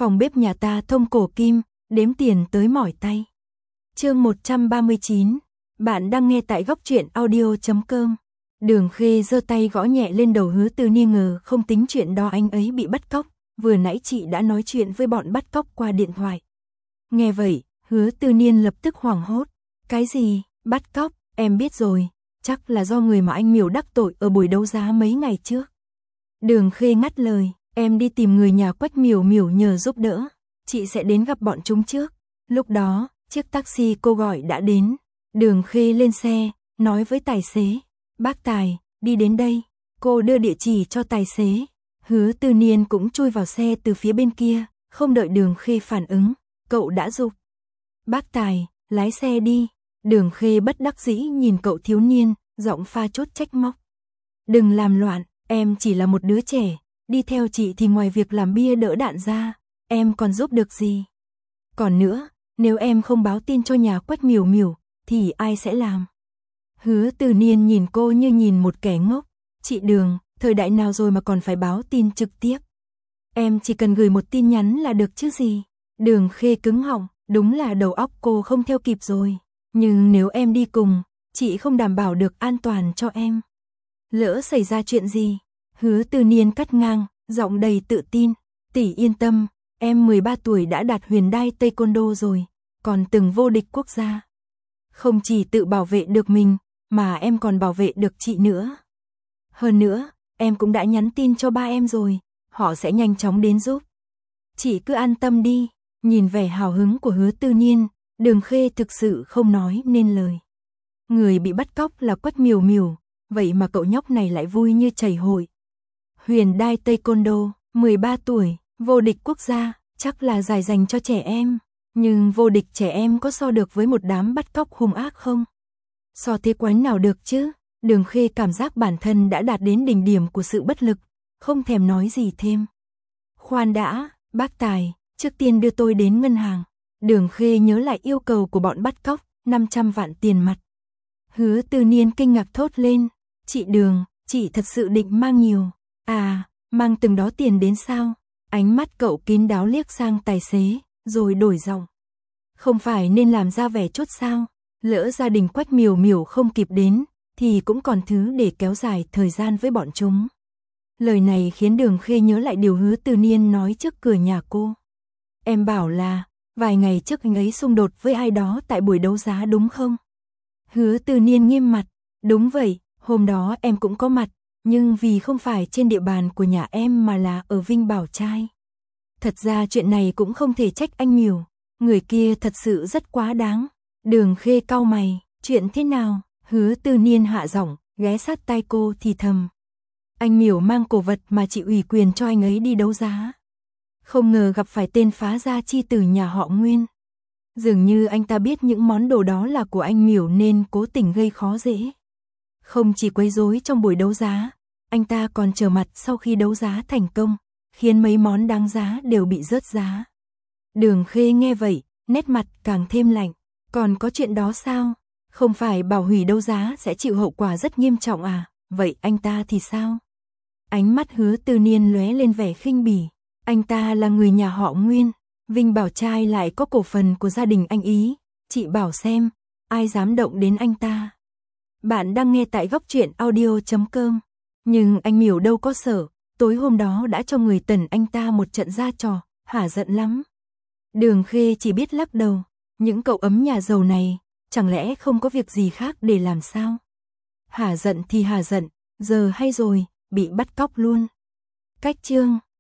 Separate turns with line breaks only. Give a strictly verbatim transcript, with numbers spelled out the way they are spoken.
Phòng bếp nhà ta thông cổ kim, đếm tiền tới mỏi tay. Chương một trăm ba mươi chín, bạn đang nghe tại góc truyện audio chấm com. Đường Khê giơ tay gõ nhẹ lên đầu Hứa Tư Niên, ngờ không tính chuyện đó anh ấy bị bắt cóc, vừa nãy chị đã nói chuyện với bọn bắt cóc qua điện thoại. Nghe vậy, Hứa Tư Niên lập tức hoảng hốt. Cái gì, bắt cóc, em biết rồi, chắc là do người mà anh Miểu đắc tội ở buổi đấu giá mấy ngày trước. Đường Khê ngắt lời, em đi tìm người nhà Quách Miểu Miểu nhờ giúp đỡ, chị sẽ đến gặp bọn chúng trước. Lúc đó, chiếc taxi cô gọi đã đến. Đường Khê lên xe, nói với tài xế, bác Tài, đi đến đây. Cô đưa địa chỉ cho tài xế. Hứa Tư Niên cũng chui vào xe từ phía bên kia, không đợi Đường Khê phản ứng, cậu đã giục. Bác Tài, lái xe đi. Đường Khê bất đắc dĩ nhìn cậu thiếu niên, giọng pha chút trách móc. Đừng làm loạn, em chỉ là một đứa trẻ, đi theo chị thì ngoài việc làm bia đỡ đạn ra, em còn giúp được gì? Còn nữa, nếu em không báo tin cho nhà Quách Miểu Miểu, thì ai sẽ làm? Hứa Tư Niên nhìn cô như nhìn một kẻ ngốc. Chị Đường, thời đại nào rồi mà còn phải báo tin trực tiếp? Em chỉ cần gửi một tin nhắn là được chứ gì? Đường Khê cứng họng, đúng là đầu óc cô không theo kịp rồi. Nhưng nếu em đi cùng, chị không đảm bảo được an toàn cho em. Lỡ xảy ra chuyện gì? Hứa Tư Niên cắt ngang, giọng đầy tự tin. Tỷ yên tâm, em mười ba tuổi đã đạt huyền đai taekwondo rồi, còn từng vô địch quốc gia. Không chỉ tự bảo vệ được mình, mà em còn bảo vệ được chị nữa. Hơn nữa, em cũng đã nhắn tin cho ba em rồi, họ sẽ nhanh chóng đến giúp. Chị cứ an tâm đi. Nhìn vẻ hào hứng của Hứa Tư Niên, Đường Khê thực sự không nói nên lời. Người bị bắt cóc là Quách Miểu Miểu, vậy mà cậu nhóc này lại vui như chảy hội. Huyền đai taekwondo, mười ba tuổi, vô địch quốc gia, chắc là giải dành cho trẻ em. Nhưng vô địch trẻ em có so được với một đám bắt cóc hung ác không? So thế quái nào được chứ? Đường Khê cảm giác bản thân đã đạt đến đỉnh điểm của sự bất lực, không thèm nói gì thêm. Khoan đã, bác Tài, trước tiên đưa tôi đến ngân hàng. Đường Khê nhớ lại yêu cầu của bọn bắt cóc, năm trăm vạn tiền mặt. Hứa Tư Niên kinh ngạc thốt lên, chị Đường, chị thật sự định mang nhiều. À, mang từng đó tiền đến sao? Ánh mắt cậu kín đáo liếc sang tài xế, rồi đổi giọng. Không phải nên làm ra vẻ chút sao? Lỡ gia đình Quách Miểu Miểu không kịp đến, thì cũng còn thứ để kéo dài thời gian với bọn chúng. Lời này khiến Đường Khê nhớ lại điều Hứa Tư Niên nói trước cửa nhà cô. Em bảo là, vài ngày trước anh ấy xung đột với ai đó tại buổi đấu giá đúng không? Hứa Tư Niên nghiêm mặt, đúng vậy, hôm đó em cũng có mặt, nhưng vì không phải trên địa bàn của nhà em mà là ở Vinh Bảo Trai. Thật ra chuyện này cũng không thể trách anh Miểu, người kia thật sự rất quá đáng. Đường Khê cau mày, chuyện thế nào? Hứa Tư Niên hạ giọng, ghé sát tai cô thì thầm. Anh Miểu mang cổ vật mà chị ủy quyền cho anh ấy đi đấu giá. Không ngờ gặp phải tên phá gia chi tử nhà họ Nguyên. Dường như anh ta biết những món đồ đó là của anh Miểu nên cố tình gây khó dễ. Không chỉ quấy rối trong buổi đấu giá, anh ta còn trở mặt sau khi đấu giá thành công, khiến mấy món đáng giá đều bị rớt giá. Đường Khê nghe vậy, nét mặt càng thêm lạnh. Còn có chuyện đó sao? Không phải bảo hủy đấu giá sẽ chịu hậu quả rất nghiêm trọng à? Vậy anh ta thì sao? Ánh mắt Hứa Tư Niên lóe lên vẻ khinh bỉ. Anh ta là người nhà họ Nguyên, Vinh Bảo Trai lại có cổ phần của gia đình anh ý. Chị bảo xem, ai dám động đến anh ta? Bạn đang nghe tại góc truyện audio chấm com. Nhưng anh Miểu đâu có sợ, tối hôm đó đã cho người tẩn anh ta một trận ra trò, hả giận lắm. Đường Khê chỉ biết lắc đầu, những cậu ấm nhà giàu này, chẳng lẽ không có việc gì khác để làm sao? Hả giận thì hả giận, giờ hay rồi, bị bắt cóc luôn. Cách chương